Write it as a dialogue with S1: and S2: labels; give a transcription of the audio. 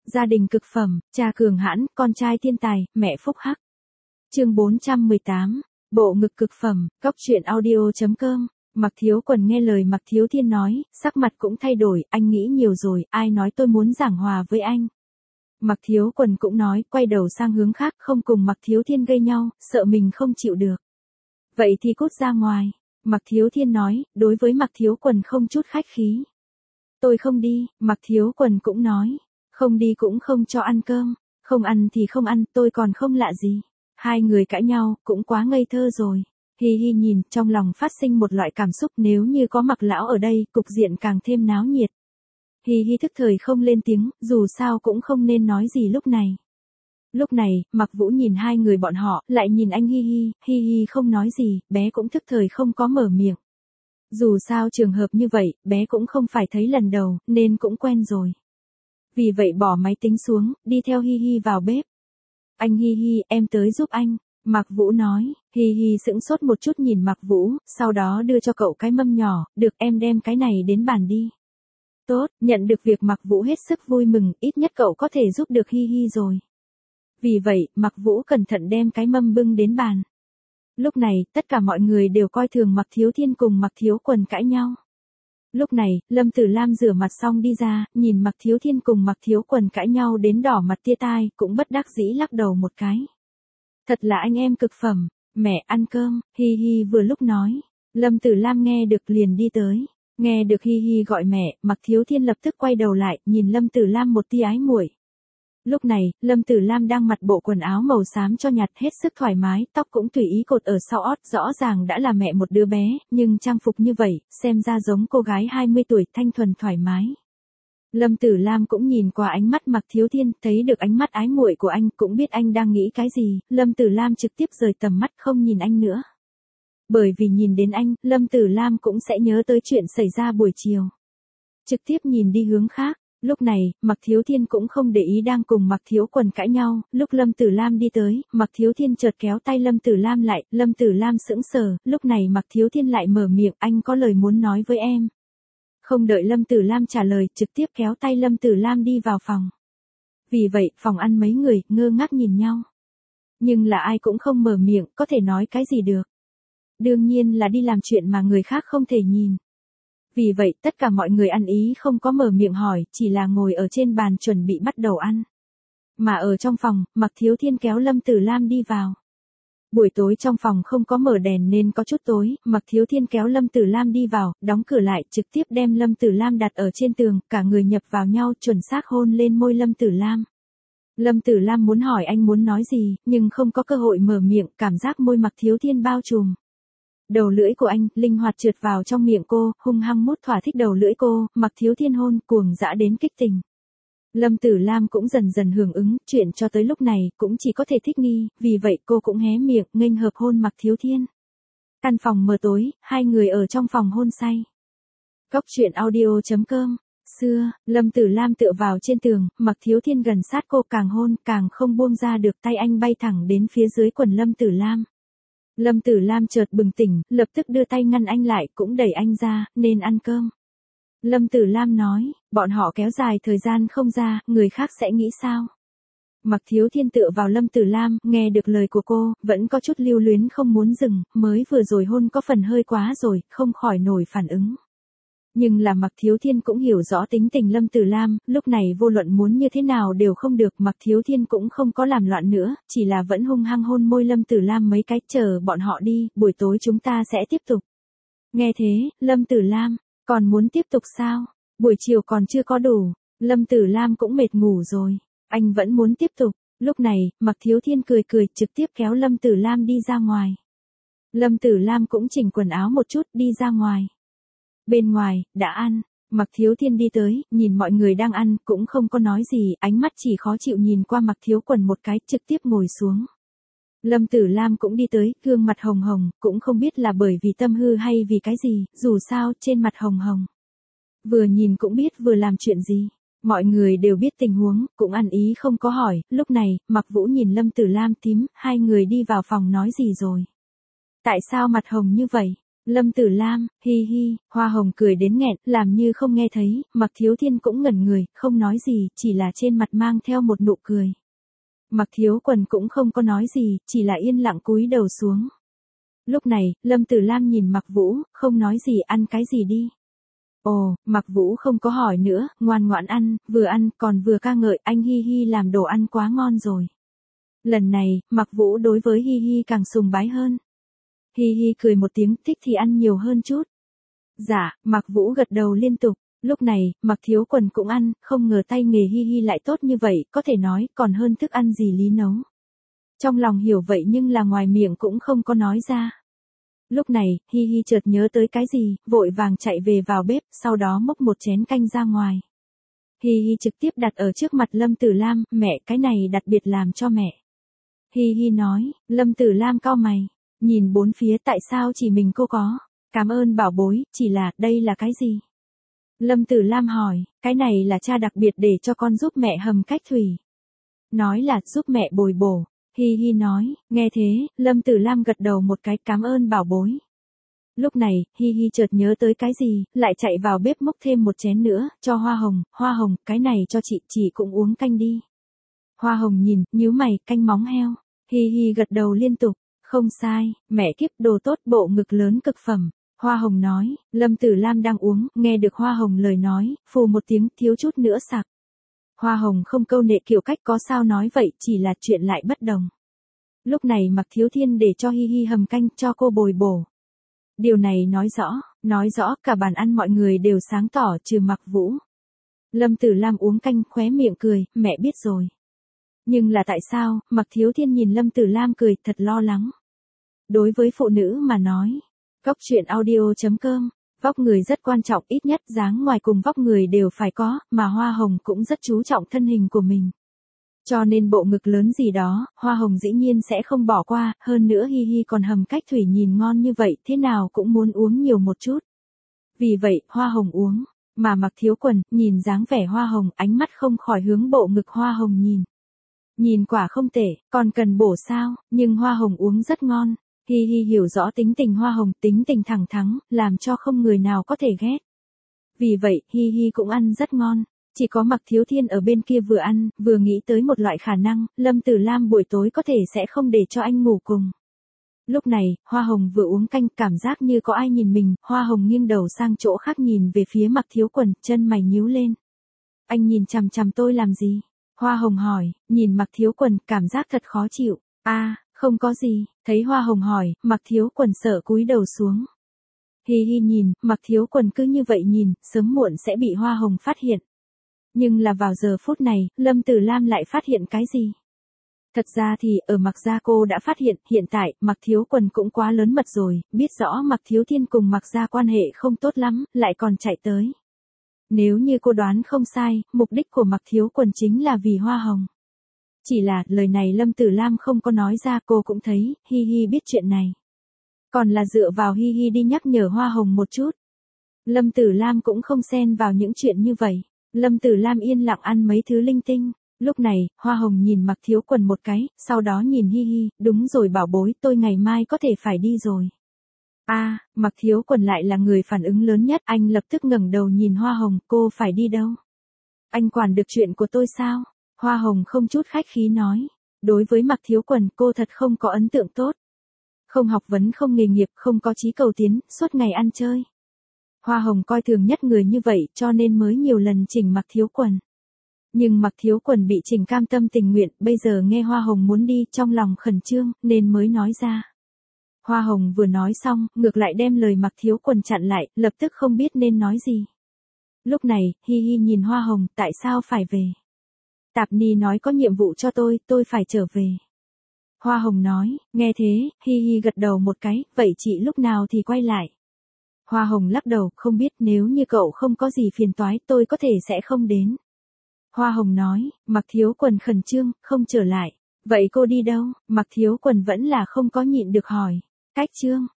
S1: Gia đình cực phẩm, cha cường hãn, con trai thiên tài, mẹ phúc hắc. Chương 418. Bộ ngực cực phẩm, góc truyện audio.com. Mạc Thiếu Quần nghe lời Mạc Thiếu Thiên nói, sắc mặt cũng thay đổi, anh nghĩ nhiều rồi, ai nói tôi muốn giảng hòa với anh. Mạc Thiếu Quần cũng nói, quay đầu sang hướng khác, không cùng Mạc Thiếu Thiên gây nhau, sợ mình không chịu được. Vậy thì cút ra ngoài. Mạc Thiếu Thiên nói, đối với Mạc Thiếu Quần không chút khách khí. Tôi không đi, Mạc Thiếu Quần cũng nói. Không đi cũng không cho ăn cơm, không ăn thì không ăn, tôi còn không lạ gì. Hai người cãi nhau, cũng quá ngây thơ rồi. Hi Hi nhìn, trong lòng phát sinh một loại cảm xúc, nếu như có Mạc lão ở đây, cục diện càng thêm náo nhiệt. Hi Hi thức thời không lên tiếng, dù sao cũng không nên nói gì lúc này. Lúc này, Mạc Vũ nhìn hai người bọn họ, lại nhìn anh Hi Hi, Hi Hi không nói gì, bé cũng thức thời không có mở miệng. Dù sao trường hợp như vậy, bé cũng không phải thấy lần đầu, nên cũng quen rồi. Vì vậy bỏ máy tính xuống, đi theo Hi Hi vào bếp. Anh Hi Hi, em tới giúp anh. Mạc Vũ nói. Hi Hi sững sốt một chút nhìn Mạc Vũ, sau đó đưa cho cậu cái mâm nhỏ, được em đem cái này đến bàn đi. Tốt, nhận được việc Mạc Vũ hết sức vui mừng, ít nhất cậu có thể giúp được Hi Hi rồi. Vì vậy, Mạc Vũ cẩn thận đem cái mâm bưng đến bàn. Lúc này, tất cả mọi người đều coi thường Mạc Thiếu Thiên cùng Mạc Thiếu Quần cãi nhau. Lúc này, Lâm Tử Lam rửa mặt xong đi ra, nhìn Mạc Thiếu Thiên cùng Mạc Thiếu Quần cãi nhau đến đỏ mặt tia tai, cũng bất đắc dĩ lắc đầu một cái. Thật là anh em cực phẩm, mẹ ăn cơm, Hi Hi vừa lúc nói. Lâm Tử Lam nghe được liền đi tới. Nghe được Hi Hi gọi mẹ, Mạc Thiếu Thiên lập tức quay đầu lại, nhìn Lâm Tử Lam một tia ái muội. Lúc này, Lâm Tử Lam đang mặc bộ quần áo màu xám cho nhạt hết sức thoải mái, tóc cũng tùy ý cột ở sau ót, rõ ràng đã là mẹ một đứa bé, nhưng trang phục như vậy, xem ra giống cô gái 20 tuổi, thanh thuần thoải mái. Lâm Tử Lam cũng nhìn qua ánh mắt Mạc Thiếu Thiên, thấy được ánh mắt ái muội của anh, cũng biết anh đang nghĩ cái gì, Lâm Tử Lam trực tiếp rời tầm mắt không nhìn anh nữa. Bởi vì nhìn đến anh, Lâm Tử Lam cũng sẽ nhớ tới chuyện xảy ra buổi chiều. Trực tiếp nhìn đi hướng khác. Lúc này, Mạc Thiếu Thiên cũng không để ý đang cùng Mạc Thiếu Quần cãi nhau, lúc Lâm Tử Lam đi tới, Mạc Thiếu Thiên chợt kéo tay Lâm Tử Lam lại, Lâm Tử Lam sững sờ, lúc này Mạc Thiếu Thiên lại mở miệng, anh có lời muốn nói với em. Không đợi Lâm Tử Lam trả lời, trực tiếp kéo tay Lâm Tử Lam đi vào phòng. Vì vậy, phòng ăn mấy người, ngơ ngác nhìn nhau. Nhưng là ai cũng không mở miệng, có thể nói cái gì được. Đương nhiên là đi làm chuyện mà người khác không thể nhìn. Vì vậy, tất cả mọi người ăn ý không có mở miệng hỏi, chỉ là ngồi ở trên bàn chuẩn bị bắt đầu ăn. Mà ở trong phòng, Mạc Thiếu Thiên kéo Lâm Tử Lam đi vào. Buổi tối trong phòng không có mở đèn nên có chút tối, Mạc Thiếu Thiên kéo Lâm Tử Lam đi vào, đóng cửa lại, trực tiếp đem Lâm Tử Lam đặt ở trên tường, cả người nhập vào nhau, chuẩn xác hôn lên môi Lâm Tử Lam. Lâm Tử Lam muốn hỏi anh muốn nói gì, nhưng không có cơ hội mở miệng, cảm giác môi Mạc Thiếu Thiên bao trùm. Đầu lưỡi của anh, linh hoạt trượt vào trong miệng cô, hung hăng mút thỏa thích đầu lưỡi cô, Mạc Thiếu Thiên hôn, cuồng dã đến kích tình. Lâm Tử Lam cũng dần dần hưởng ứng, chuyện cho tới lúc này, cũng chỉ có thể thích nghi, vì vậy cô cũng hé miệng, nghênh hợp hôn Mạc Thiếu Thiên. Căn phòng mờ tối, hai người ở trong phòng hôn say. Góc truyện audio.com. Xưa, Lâm Tử Lam tựa vào trên tường, Mạc Thiếu Thiên gần sát cô càng hôn, càng không buông ra được tay anh bay thẳng đến phía dưới quần Lâm Tử Lam. Lâm Tử Lam chợt bừng tỉnh, lập tức đưa tay ngăn anh lại, cũng đẩy anh ra, nên ăn cơm. Lâm Tử Lam nói, bọn họ kéo dài thời gian không ra, người khác sẽ nghĩ sao? Mạc Thiếu Thiên tựa vào Lâm Tử Lam, nghe được lời của cô, vẫn có chút lưu luyến không muốn dừng, mới vừa rồi hôn có phần hơi quá rồi, không khỏi nổi phản ứng. Nhưng là Mạc Thiếu Thiên cũng hiểu rõ tính tình Lâm Tử Lam, lúc này vô luận muốn như thế nào đều không được, Mạc Thiếu Thiên cũng không có làm loạn nữa, chỉ là vẫn hung hăng hôn môi Lâm Tử Lam mấy cái, chờ bọn họ đi, buổi tối chúng ta sẽ tiếp tục. Nghe thế, Lâm Tử Lam, còn muốn tiếp tục sao? Buổi chiều còn chưa có đủ, Lâm Tử Lam cũng mệt ngủ rồi, anh vẫn muốn tiếp tục. Lúc này, Mạc Thiếu Thiên cười cười, trực tiếp kéo Lâm Tử Lam đi ra ngoài. Lâm Tử Lam cũng chỉnh quần áo một chút, đi ra ngoài. Bên ngoài, đã ăn, Mạc Thiếu Thiên đi tới, nhìn mọi người đang ăn, cũng không có nói gì, ánh mắt chỉ khó chịu nhìn qua Mạc Thiếu Quần một cái, trực tiếp ngồi xuống. Lâm Tử Lam cũng đi tới, gương mặt hồng hồng, cũng không biết là bởi vì tâm hư hay vì cái gì, dù sao, trên mặt hồng hồng. Vừa nhìn cũng biết vừa làm chuyện gì. Mọi người đều biết tình huống, cũng ăn ý không có hỏi, lúc này, Mạc Vũ nhìn Lâm Tử Lam tím, hai người đi vào phòng nói gì rồi. Tại sao mặt hồng như vậy? Lâm Tử Lam, hi hi, Hoa Hồng cười đến nghẹn, làm như không nghe thấy, Mạc Thiếu Thiên cũng ngẩn người, không nói gì, chỉ là trên mặt mang theo một nụ cười. Mạc Thiếu Quần cũng không có nói gì, chỉ là yên lặng cúi đầu xuống. Lúc này, Lâm Tử Lam nhìn Mạc Vũ, không nói gì, ăn cái gì đi. Ồ, Mạc Vũ không có hỏi nữa, ngoan ngoãn ăn, còn vừa ca ngợi, anh hi hi làm đồ ăn quá ngon rồi. Lần này, Mạc Vũ đối với hi hi càng sùng bái hơn. Hi hi cười một tiếng, thích thì ăn nhiều hơn chút. Dạ, Mạc Vũ gật đầu liên tục. Lúc này, Mạc Thiếu Quần cũng ăn, không ngờ tay nghề hi hi lại tốt như vậy, có thể nói, còn hơn thức ăn gì Lý nấu. Trong lòng hiểu vậy nhưng là ngoài miệng cũng không có nói ra. Lúc này, hi hi chợt nhớ tới cái gì, vội vàng chạy về vào bếp, sau đó múc một chén canh ra ngoài. Hi hi trực tiếp đặt ở trước mặt Lâm Tử Lam, mẹ cái này đặc biệt làm cho mẹ. Hi hi nói, Lâm Tử Lam cau mày, nhìn bốn phía tại sao chỉ mình cô có. Cảm ơn bảo bối, chỉ là, đây là cái gì? Lâm Tử Lam hỏi, cái này là cha đặc biệt để cho con giúp mẹ hầm cách thủy. Nói là giúp mẹ bồi bổ. Hi hi nói, nghe thế, Lâm Tử Lam gật đầu một cái cảm ơn bảo bối. Lúc này, hi hi chợt nhớ tới cái gì, lại chạy vào bếp múc thêm một chén nữa, cho Hoa Hồng, cái này cho chị cũng uống canh đi. Hoa Hồng nhìn, nhíu mày, canh móng heo. Hi hi gật đầu liên tục, không sai, mẹ kiếp đồ tốt bộ ngực lớn cực phẩm. Hoa Hồng nói, Lâm Tử Lam đang uống, nghe được Hoa Hồng lời nói, phù một tiếng thiếu chút nữa sặc. Hoa Hồng không câu nệ kiểu cách có sao nói vậy, chỉ là chuyện lại bất đồng. Lúc này Mạc Thiếu Thiên để cho hi hi hầm canh cho cô bồi bổ. Điều này nói rõ cả bàn ăn mọi người đều sáng tỏ trừ Mạc Vũ. Lâm Tử Lam uống canh khóe miệng cười, mẹ biết rồi. Nhưng là tại sao, Mạc Thiếu Thiên nhìn Lâm Tử Lam cười thật lo lắng. Đối với phụ nữ mà nói, Góc truyện audio.com, vóc người rất quan trọng, ít nhất dáng ngoài cùng vóc người đều phải có, mà Hoa Hồng cũng rất chú trọng thân hình của mình. Cho nên bộ ngực lớn gì đó, Hoa Hồng dĩ nhiên sẽ không bỏ qua, hơn nữa hi hi còn hầm cách thủy nhìn ngon như vậy, thế nào cũng muốn uống nhiều một chút. Vì vậy, Hoa Hồng uống, mà Mạc Thiếu Quần, nhìn dáng vẻ Hoa Hồng, ánh mắt không khỏi hướng bộ ngực Hoa Hồng nhìn. Nhìn quả không tệ, còn cần bổ sao, nhưng Hoa Hồng uống rất ngon. Hi hi hiểu rõ tính tình Hoa Hồng, tính tình thẳng thắn, làm cho không người nào có thể ghét. Vì vậy, hi hi cũng ăn rất ngon. Chỉ có Mạc Thiếu Thiên ở bên kia vừa ăn, vừa nghĩ tới một loại khả năng, Lâm Tử Lam buổi tối có thể sẽ không để cho anh ngủ cùng. Lúc này, Hoa Hồng vừa uống canh, cảm giác như có ai nhìn mình, Hoa Hồng nghiêng đầu sang chỗ khác nhìn về phía Mạc Thiếu Quần, chân mày nhíu lên. Anh nhìn chằm chằm tôi làm gì? Hoa Hồng hỏi, nhìn Mạc Thiếu Quần, cảm giác thật khó chịu. Không có gì, thấy Hoa Hồng hỏi, Mạc Thiếu Quần sợ cúi đầu xuống. Hi hi nhìn, Mạc Thiếu Quần cứ như vậy nhìn, sớm muộn sẽ bị Hoa Hồng phát hiện. Nhưng là vào giờ phút này, Lâm Tử Lam lại phát hiện cái gì? Thật ra thì, ở Mạc gia cô đã phát hiện, hiện tại, Mạc Thiếu Quần cũng quá lớn mật rồi, biết rõ Mạc Thiếu Thiên cùng Mạc gia quan hệ không tốt lắm, lại còn chạy tới. Nếu như cô đoán không sai, mục đích của Mạc Thiếu Quần chính là vì Hoa Hồng. Chỉ là, lời này Lâm Tử Lam không có nói ra, cô cũng thấy, hi hi biết chuyện này. Còn là dựa vào hi hi đi nhắc nhở Hoa Hồng một chút. Lâm Tử Lam cũng không xen vào những chuyện như vậy. Lâm Tử Lam yên lặng ăn mấy thứ linh tinh. Lúc này, Hoa Hồng nhìn Mạc Thiếu Quần một cái, sau đó nhìn hi hi, đúng rồi bảo bối, tôi ngày mai có thể phải đi rồi. Mạc Thiếu Quần lại là người phản ứng lớn nhất, anh lập tức ngẩng đầu nhìn Hoa Hồng, cô phải đi đâu? Anh quản được chuyện của tôi sao? Hoa Hồng không chút khách khí nói. Đối với Mạc Thiếu Quần, cô thật không có ấn tượng tốt. Không học vấn, không nghề nghiệp, không có chí cầu tiến, suốt ngày ăn chơi. Hoa Hồng coi thường nhất người như vậy, cho nên mới nhiều lần chỉnh Mạc Thiếu Quần. Nhưng Mạc Thiếu Quần bị chỉnh cam tâm tình nguyện, bây giờ nghe Hoa Hồng muốn đi, trong lòng khẩn trương, nên mới nói ra. Hoa Hồng vừa nói xong, ngược lại đem lời Mạc Thiếu Quần chặn lại, lập tức không biết nên nói gì. Lúc này, hi hi nhìn Hoa Hồng, tại sao phải về? Tạp Ni nói có nhiệm vụ cho tôi phải trở về. Hoa Hồng nói, nghe thế, hi hi gật đầu một cái, vậy chị lúc nào thì quay lại? Hoa Hồng lắc đầu, không biết, nếu như cậu không có gì phiền toái, tôi có thể sẽ không đến. Hoa Hồng nói, Mạc Thiếu Quần khẩn trương, không trở lại. Vậy cô đi đâu? Mạc Thiếu Quần vẫn là không có nhịn được hỏi. Cách chương.